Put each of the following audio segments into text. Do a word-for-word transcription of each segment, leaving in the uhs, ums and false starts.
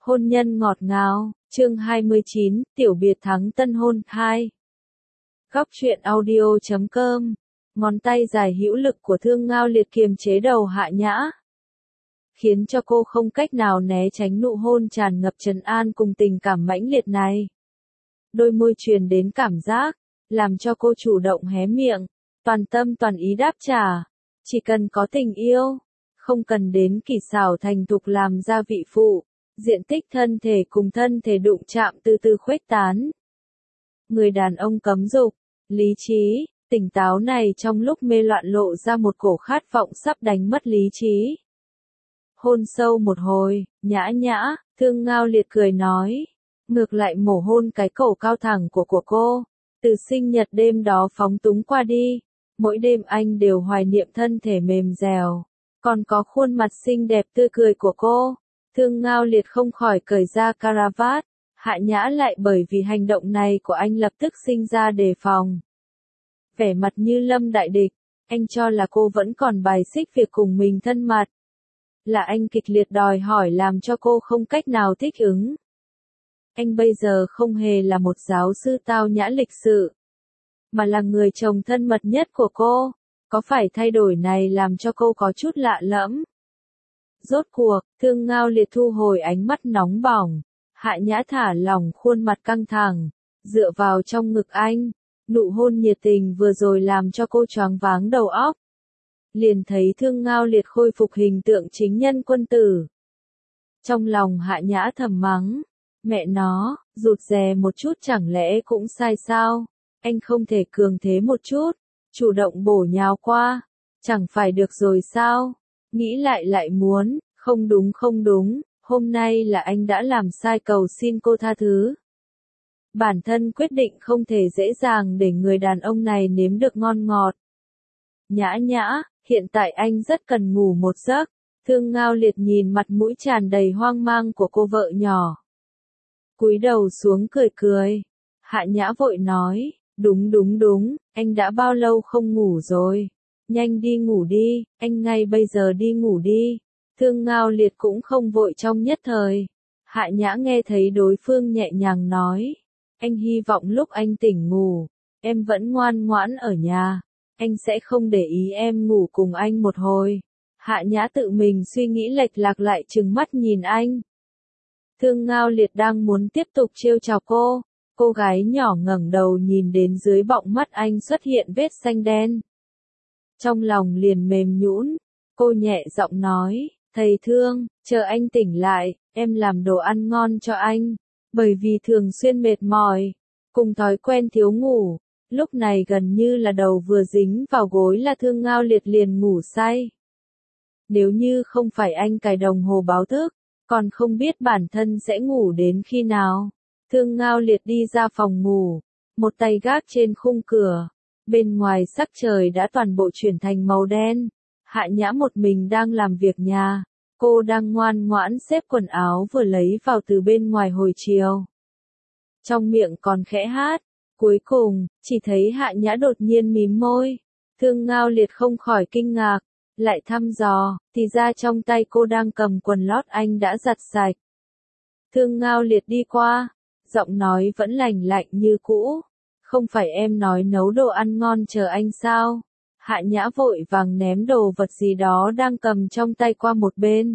Hôn nhân ngọt ngào, chương hai mươi chín, tiểu biệt thắng tân hôn, hai. Góc truyện audio chấm com, ngón tay dài hữu lực của Thương Ngao Liệt kiềm chế đầu Hạ Nhã, khiến cho cô không cách nào né tránh nụ hôn tràn ngập trấn an cùng tình cảm mãnh liệt này. Đôi môi truyền đến cảm giác, làm cho cô chủ động hé miệng, toàn tâm toàn ý đáp trả. Chỉ cần có tình yêu, không cần đến kỳ xảo thành thục làm gia vị phụ, diện tích thân thể cùng thân thể đụng chạm từ từ khuếch tán. Người đàn ông cấm dục, lý trí, tỉnh táo này trong lúc mê loạn lộ ra một cổ khát vọng sắp đánh mất lý trí. Hôn sâu một hồi, Nhã Nhã, Thương Ngao Liệt cười nói, ngược lại mổ hôn cái cổ cao thẳng của của cô, từ sinh nhật đêm đó phóng túng qua đi, mỗi đêm anh đều hoài niệm thân thể mềm dẻo, còn có khuôn mặt xinh đẹp tươi cười của cô. Thương Ngao Liệt không khỏi cởi ra caravat, Hạ Nhã lại bởi vì hành động này của anh lập tức sinh ra đề phòng. Vẻ mặt như lâm đại địch, anh cho là cô vẫn còn bài xích việc cùng mình thân mật. Là anh kịch liệt đòi hỏi làm cho cô không cách nào thích ứng. Anh bây giờ không hề là một giáo sư tao nhã lịch sự, mà là người chồng thân mật nhất của cô. Có phải thay đổi này làm cho cô có chút lạ lẫm? Rốt cuộc, Thương Ngao Liệt thu hồi ánh mắt nóng bỏng, Hạ Nhã thả lỏng khuôn mặt căng thẳng, dựa vào trong ngực anh, nụ hôn nhiệt tình vừa rồi làm cho cô choáng váng đầu óc. Liền thấy Thương Ngao Liệt khôi phục hình tượng chính nhân quân tử. Trong lòng Hạ Nhã thầm mắng, mẹ nó, rụt rè một chút chẳng lẽ cũng sai sao? Anh không thể cường thế một chút, chủ động bổ nhào qua, chẳng phải được rồi sao? Nghĩ lại lại muốn, không đúng không đúng, hôm nay là anh đã làm sai, cầu xin cô tha thứ. Bản thân quyết định không thể dễ dàng để người đàn ông này nếm được ngon ngọt. Nhã Nhã, hiện tại anh rất cần ngủ một giấc. Thương Ngao Liệt nhìn mặt mũi tràn đầy hoang mang của cô vợ nhỏ, cúi đầu xuống cười cười. Hạ Nhã vội nói, đúng đúng đúng, anh đã bao lâu không ngủ rồi? Nhanh đi ngủ đi, anh ngay bây giờ đi ngủ đi. Thương Ngao Liệt cũng không vội trong nhất thời. Hạ Nhã nghe thấy đối phương nhẹ nhàng nói, anh hy vọng lúc anh tỉnh ngủ, em vẫn ngoan ngoãn ở nhà, anh sẽ không để ý em ngủ cùng anh một hồi. Hạ Nhã tự mình suy nghĩ lệch lạc lại trừng mắt nhìn anh. Thương Ngao Liệt đang muốn tiếp tục trêu chọc cô, cô gái nhỏ ngẩng đầu nhìn đến dưới bọng mắt anh xuất hiện vết xanh đen. Trong lòng liền mềm nhũn, cô nhẹ giọng nói, thầy Thương, chờ anh tỉnh lại, em làm đồ ăn ngon cho anh, bởi vì thường xuyên mệt mỏi, cùng thói quen thiếu ngủ, lúc này gần như là đầu vừa dính vào gối là Thương Ngao Liệt liền ngủ say. Nếu như không phải anh cài đồng hồ báo thức, còn không biết bản thân sẽ ngủ đến khi nào. Thương Ngao Liệt đi ra phòng ngủ, một tay gác trên khung cửa. Bên ngoài sắc trời đã toàn bộ chuyển thành màu đen. Hạ Nhã một mình đang làm việc nhà. Cô đang ngoan ngoãn xếp quần áo vừa lấy vào từ bên ngoài hồi chiều. Trong miệng còn khẽ hát. Cuối cùng, chỉ thấy Hạ Nhã đột nhiên mím môi. Thương Ngao Liệt không khỏi kinh ngạc, lại thăm dò, thì ra trong tay cô đang cầm quần lót anh đã giặt sạch. Thương Ngao Liệt đi qua, giọng nói vẫn lành lạnh như cũ. Không phải em nói nấu đồ ăn ngon chờ anh sao? Hạ Nhã vội vàng ném đồ vật gì đó đang cầm trong tay qua một bên.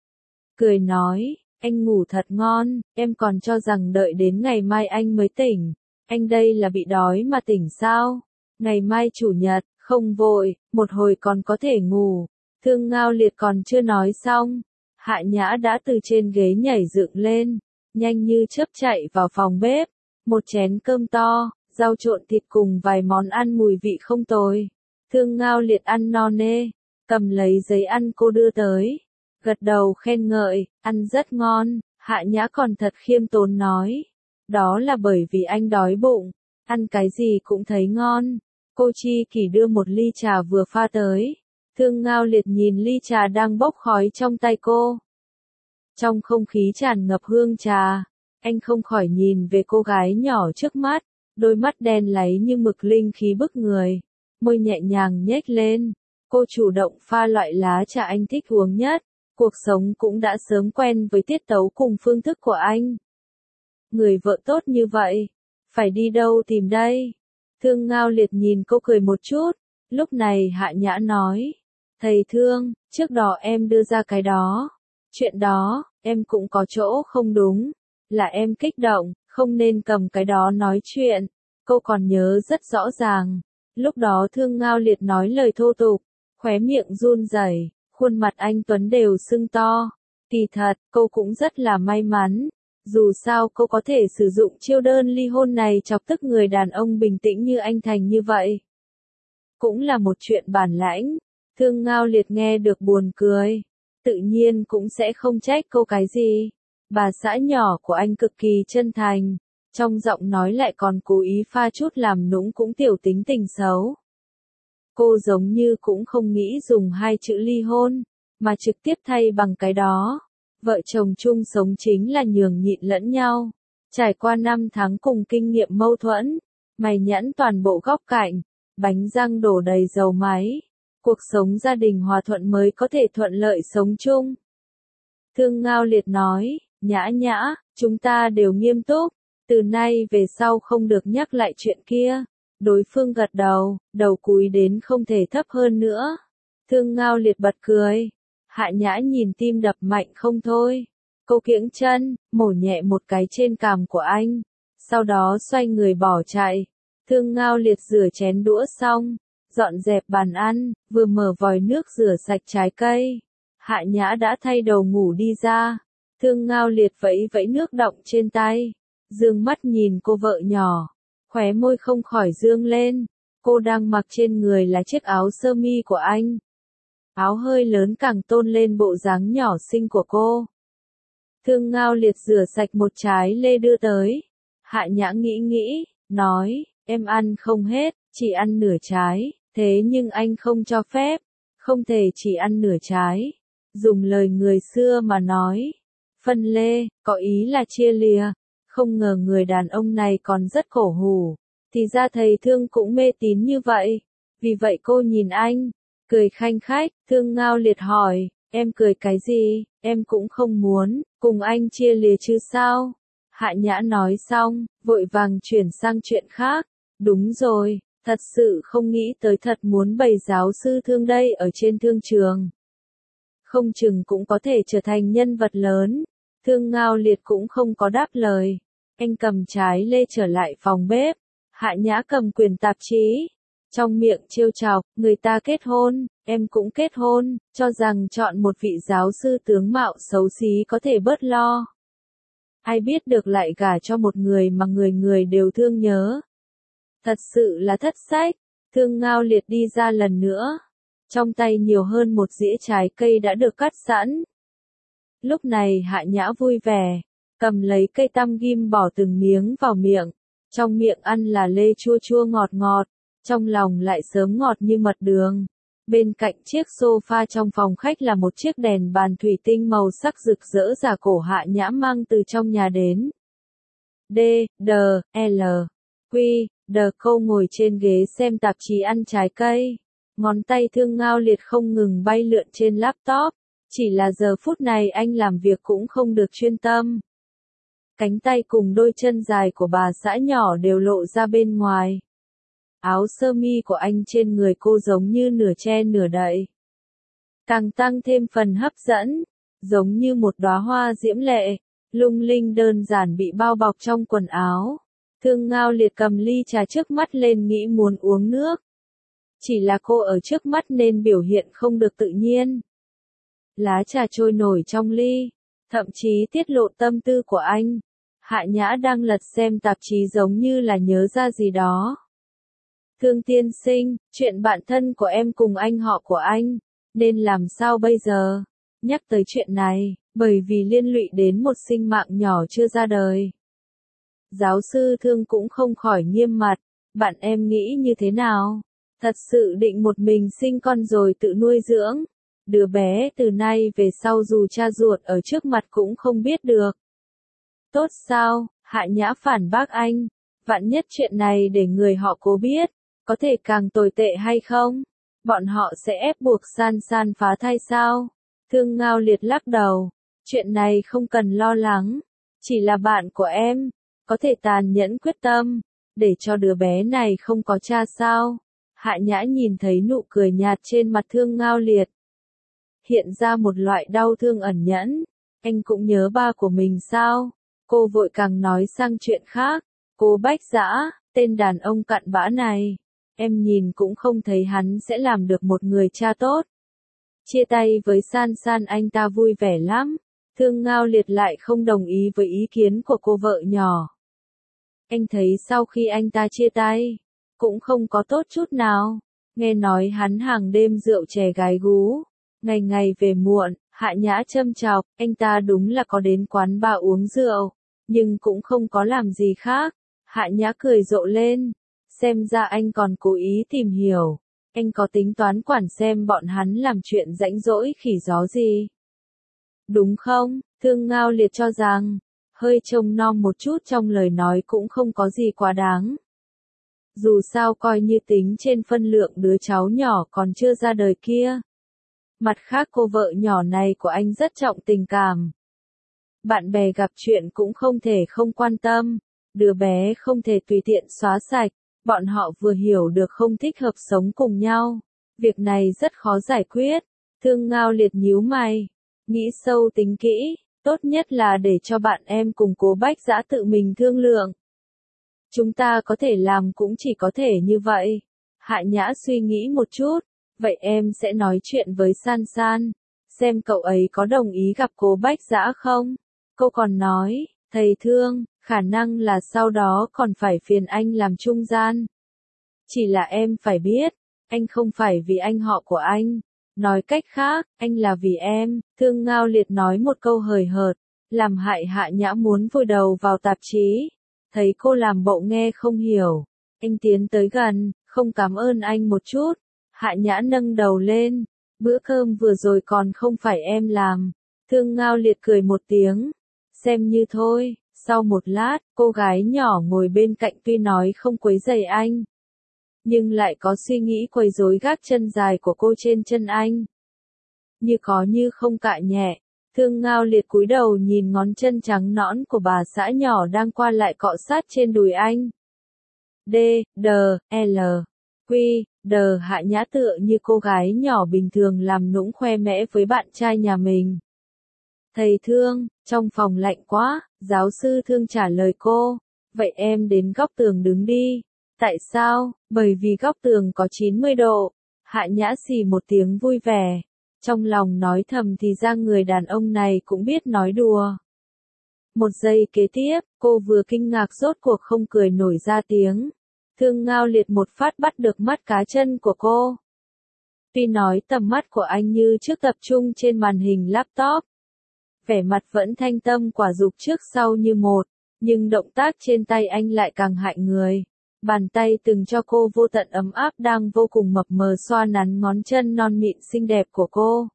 Cười nói, anh ngủ thật ngon, em còn cho rằng đợi đến ngày mai anh mới tỉnh. Anh đây là bị đói mà tỉnh sao? Ngày mai chủ nhật, không vội, một hồi còn có thể ngủ. Thương Ngao Liệt còn chưa nói xong, Hạ Nhã đã từ trên ghế nhảy dựng lên, nhanh như chớp chạy vào phòng bếp. Một chén cơm to, rau trộn thịt cùng vài món ăn mùi vị không tồi. Thương Ngao Liệt ăn no nê, cầm lấy giấy ăn cô đưa tới, gật đầu khen ngợi, ăn rất ngon. Hạ Nhã còn thật khiêm tốn nói, đó là bởi vì anh đói bụng, ăn cái gì cũng thấy ngon. Cô Chi Kỷ đưa một ly trà vừa pha tới. Thương Ngao Liệt nhìn ly trà đang bốc khói trong tay cô. Trong không khí tràn ngập hương trà, anh không khỏi nhìn về cô gái nhỏ trước mắt, đôi mắt đen láy như mực linh khí bức người, môi nhẹ nhàng nhếch lên. Cô chủ động pha loại lá trà anh thích uống nhất, Cuộc sống cũng đã sớm quen với tiết tấu cùng phương thức của anh. Người vợ tốt như vậy, phải đi đâu tìm đây? Thương Ngao Liệt nhìn cô cười một chút, lúc này Hạ Nhã nói, thầy Thương, trước đó em đưa ra cái đó. Chuyện đó, em cũng có chỗ không đúng, là em kích động, không nên cầm cái đó nói chuyện. Cô còn nhớ rất rõ ràng, lúc đó Thương Ngao Liệt nói lời thô tục, khóe miệng run rẩy, khuôn mặt anh Tuấn đều sưng to. Kỳ thật, cô cũng rất là may mắn. Dù sao cô có thể sử dụng chiêu đơn ly hôn này chọc tức người đàn ông bình tĩnh như anh Thành như vậy. Cũng là một chuyện bản lãnh. Thương Ngao Liệt nghe được buồn cười. Tự nhiên cũng sẽ không trách cô cái gì. Bà xã nhỏ của anh cực kỳ chân thành. Trong giọng nói lại còn cố ý pha chút làm nũng cũng tiểu tính tình xấu. Cô giống như cũng không nghĩ dùng hai chữ ly hôn, mà trực tiếp thay bằng cái đó. Vợ chồng chung sống chính là nhường nhịn lẫn nhau. Trải qua năm tháng cùng kinh nghiệm mâu thuẫn, mày nhẵn toàn bộ góc cạnh, bánh răng đổ đầy dầu máy. Cuộc sống gia đình hòa thuận mới có thể thuận lợi sống chung. Thương Ngao Liệt nói, Nhã Nhã, chúng ta đều nghiêm túc, từ nay về sau không được nhắc lại chuyện kia. Đối phương gật đầu, đầu cúi đến không thể thấp hơn nữa. Thương Ngao Liệt bật cười. Hạ Nhã nhìn tim đập mạnh không thôi. Cô kiễng chân, mổ nhẹ một cái trên cằm của anh. Sau đó xoay người bỏ chạy. Thương Ngao Liệt rửa chén đũa xong, dọn dẹp bàn ăn, vừa mở vòi nước rửa sạch trái cây. Hạ Nhã đã thay đầu ngủ đi ra. Thương Ngao Liệt vẫy vẫy nước đọng trên tay. Dương mắt nhìn cô vợ nhỏ. Khóe môi không khỏi dương lên. Cô đang mặc trên người là chiếc áo sơ mi của anh. Áo hơi lớn càng tôn lên bộ dáng nhỏ xinh của cô. Thương Ngao Liệt rửa sạch một trái lê đưa tới. Hạ Nhã nghĩ nghĩ, nói, em ăn không hết, chỉ ăn nửa trái, thế nhưng anh không cho phép, không thể chỉ ăn nửa trái. Dùng lời người xưa mà nói, phân lê, có ý là chia lìa. Không ngờ người đàn ông này còn rất cổ hủ, thì ra thầy Thương cũng mê tín như vậy. Vì vậy cô nhìn anh, cười khanh khách. Thương Ngao Liệt hỏi, em cười cái gì, em cũng không muốn, cùng anh chia lìa chứ sao? Hạ Nhã nói xong, vội vàng chuyển sang chuyện khác. Đúng rồi, thật sự không nghĩ tới thật muốn bày giáo sư Thương đây ở trên thương trường. Không chừng cũng có thể trở thành nhân vật lớn. Thương Ngao Liệt cũng không có đáp lời. Anh cầm trái lê trở lại phòng bếp. Hạ Nhã cầm quyển tạp chí. Trong miệng trêu chọc, người ta kết hôn, em cũng kết hôn, cho rằng chọn một vị giáo sư tướng mạo xấu xí có thể bớt lo. Ai biết được lại gả cho một người mà người người đều thương nhớ. Thật sự là thất sách. Thương Ngao Liệt đi ra lần nữa. Trong tay nhiều hơn một dĩa trái cây đã được cắt sẵn. Lúc này Hạ Nhã vui vẻ, cầm lấy cây tăm ghim bỏ từng miếng vào miệng. Trong miệng ăn là lê chua chua ngọt ngọt, trong lòng lại sớm ngọt như mật đường. Bên cạnh chiếc sofa trong phòng khách là một chiếc đèn bàn thủy tinh màu sắc rực rỡ giả cổ Hạ Nhã mang từ trong nhà đến. D, D, L, Q, D câu ngồi trên ghế xem tạp chí ăn trái cây. Ngón tay Thương Ngao Liệt không ngừng bay lượn trên laptop. Chỉ là giờ phút này anh làm việc cũng không được chuyên tâm. Cánh tay cùng đôi chân dài của bà xã nhỏ đều lộ ra bên ngoài. Áo sơ mi của anh trên người cô giống như nửa che nửa đậy. Càng tăng thêm phần hấp dẫn, giống như một đóa hoa diễm lệ, lung linh đơn giản bị bao bọc trong quần áo. Thương Ngao Liệt cầm ly trà trước mắt lên nghĩ muốn uống nước. Chỉ là cô ở trước mắt nên biểu hiện không được tự nhiên. Lá trà trôi nổi trong ly, thậm chí tiết lộ tâm tư của anh. Hạ Nhã đang lật xem tạp chí giống như là nhớ ra gì đó. Thương tiên sinh, chuyện bạn thân của em cùng anh họ của anh, nên làm sao bây giờ? Nhắc tới chuyện này, bởi vì liên lụy đến một sinh mạng nhỏ chưa ra đời. Giáo sư Thương cũng không khỏi nghiêm mặt, bạn em nghĩ như thế nào? Thật sự định một mình sinh con rồi tự nuôi dưỡng? Đứa bé từ nay về sau dù cha ruột ở trước mặt cũng không biết được. Tốt sao? Hạ Nhã phản bác anh. Vạn nhất chuyện này để người họ Cố biết, có thể càng tồi tệ hay không? Bọn họ sẽ ép buộc San San phá thai sao? Thương Ngao Liệt lắc đầu, chuyện này không cần lo lắng, chỉ là bạn của em, có thể tàn nhẫn quyết tâm, để cho đứa bé này không có cha sao? Hạ Nhã nhìn thấy nụ cười nhạt trên mặt Thương Ngao Liệt, hiện ra một loại đau thương ẩn nhẫn, anh cũng nhớ ba của mình sao? Cô vội càng nói sang chuyện khác, cô Bách Dã, tên đàn ông cặn bã này, em nhìn cũng không thấy hắn sẽ làm được một người cha tốt. Chia tay với San San anh ta vui vẻ lắm, Thương Ngao Liệt lại không đồng ý với ý kiến của cô vợ nhỏ. Anh thấy sau khi anh ta chia tay, cũng không có tốt chút nào, nghe nói hắn hàng đêm rượu chè gái gú, ngày ngày về muộn. Hạ Nhã châm chọc, anh ta đúng là có đến quán bar uống rượu, nhưng cũng không có làm gì khác. Hạ Nhã cười rộ lên, xem ra anh còn cố ý tìm hiểu, anh có tính toán quản xem bọn hắn làm chuyện rãnh rỗi khỉ gió gì. Đúng không? Thương Ngao Liệt cho rằng, hơi trông nom một chút trong lời nói cũng không có gì quá đáng. Dù sao coi như tính trên phân lượng đứa cháu nhỏ còn chưa ra đời kia. Mặt khác cô vợ nhỏ này của anh rất trọng tình cảm. Bạn bè gặp chuyện cũng không thể không quan tâm, đứa bé không thể tùy tiện xóa sạch, bọn họ vừa hiểu được không thích hợp sống cùng nhau. Việc này rất khó giải quyết. Thương Ngao Liệt nhíu mày, nghĩ sâu tính kỹ, tốt nhất là để cho bạn em cùng Cố Bách Dã tự mình thương lượng. Chúng ta có thể làm cũng chỉ có thể như vậy. Hạ Nhã suy nghĩ một chút. Vậy em sẽ nói chuyện với San San, xem cậu ấy có đồng ý gặp Cố Bách Dã không? Cô còn nói, thầy Thương, khả năng là sau đó còn phải phiền anh làm trung gian. Chỉ là em phải biết, anh không phải vì anh họ của anh. Nói cách khác, anh là vì em. Thương Ngao Liệt nói một câu hời hợt, làm hại Hạ Nhã muốn vùi đầu vào tạp chí. Thấy cô làm bộ nghe không hiểu, anh tiến tới gần, không cảm ơn anh một chút. Hạ Nhã nâng đầu lên, bữa cơm vừa rồi còn không phải em làm. Thương Ngao Liệt cười một tiếng, xem như thôi. Sau một lát, cô gái nhỏ ngồi bên cạnh tuy nói không quấy rầy anh, nhưng lại có suy nghĩ quấy rối gác chân dài của cô trên chân anh. Như có như không cạ nhẹ, Thương Ngao Liệt cúi đầu nhìn ngón chân trắng nõn của bà xã nhỏ đang qua lại cọ sát trên đùi anh. D, D, L, Quy, D. Hạ Nhã tựa như cô gái nhỏ bình thường làm nũng khoe mẽ với bạn trai nhà mình. Thầy Thương, trong phòng lạnh quá, giáo sư Thương trả lời cô. Vậy em đến góc tường đứng đi. Tại sao? Bởi vì góc tường có chín mươi độ. Hạ Nhã xì một tiếng vui vẻ. Trong lòng nói thầm thì ra người đàn ông này cũng biết nói đùa. Một giây kế tiếp, cô vừa kinh ngạc rốt cuộc không cười nổi ra tiếng. Thương Ngao Liệt một phát bắt được mắt cá chân của cô. Tuy nói tầm mắt của anh như trước tập trung trên màn hình laptop, vẻ mặt vẫn thanh tâm quả dục trước sau như một, nhưng động tác trên tay anh lại càng hại người. Bàn tay từng cho cô vô tận ấm áp đang vô cùng mập mờ xoa nắn ngón chân non mịn xinh đẹp của cô.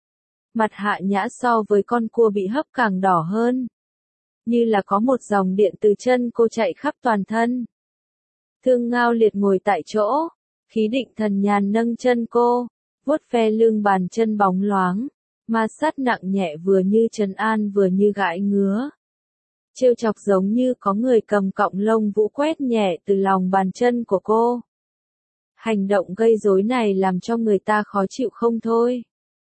Mặt Hạ Nhã so với con cua bị hấp càng đỏ hơn, như là có một dòng điện từ chân cô chạy khắp toàn thân. Thương Ngao Liệt ngồi tại chỗ, khí định thần nhàn nâng chân cô, vuốt ve lưng bàn chân bóng loáng, ma sát nặng nhẹ vừa như trấn an vừa như gãi ngứa. Trêu chọc giống như có người cầm cọng lông vũ quét nhẹ từ lòng bàn chân của cô. Hành động gây rối này làm cho người ta khó chịu không thôi.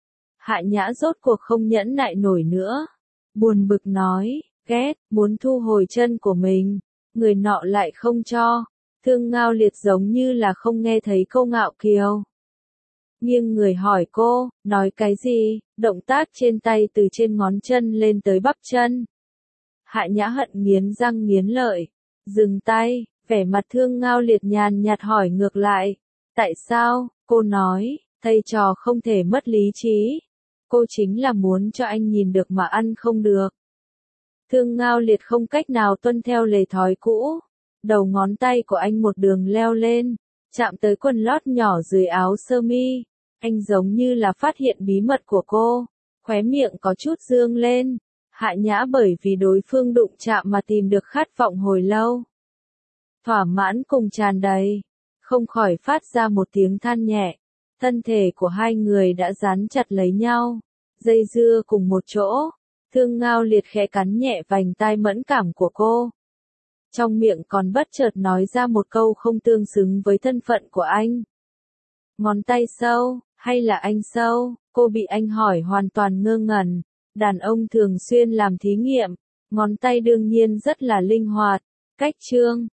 Hạ Nhã rốt cuộc không nhẫn nại nổi nữa. Buồn bực nói, ghét, muốn thu hồi chân của mình. Người nọ lại không cho. Thương Ngao Liệt giống như là không nghe thấy câu ngạo kiều. Nhưng người hỏi cô, nói cái gì, động tác trên tay từ trên ngón chân lên tới bắp chân. Hạ Nhã hận nghiến răng nghiến lợi, dừng tay, vẻ mặt Thương Ngao Liệt nhàn nhạt hỏi ngược lại. Tại sao? Cô nói, thầy trò không thể mất lý trí. Cô chính là muốn cho anh nhìn được mà ăn không được. Thương Ngao Liệt không cách nào tuân theo lề thói cũ. Đầu ngón tay của anh một đường leo lên, chạm tới quần lót nhỏ dưới áo sơ mi. Anh giống như là phát hiện bí mật của cô, khóe miệng có chút dương lên. Hạ Nhã bởi vì đối phương đụng chạm mà tìm được khát vọng hồi lâu. Thỏa mãn cùng tràn đầy, không khỏi phát ra một tiếng than nhẹ. Thân thể của hai người đã dán chặt lấy nhau, dây dưa cùng một chỗ. Thương Ngao Liệt khẽ cắn nhẹ vành tai mẫn cảm của cô. Trong miệng còn bất chợt nói ra một câu không tương xứng với thân phận của anh. Ngón tay sâu, hay là anh sâu? Cô bị anh hỏi hoàn toàn ngơ ngẩn. Đàn ông thường xuyên làm thí nghiệm, ngón tay đương nhiên rất là linh hoạt. Cách chương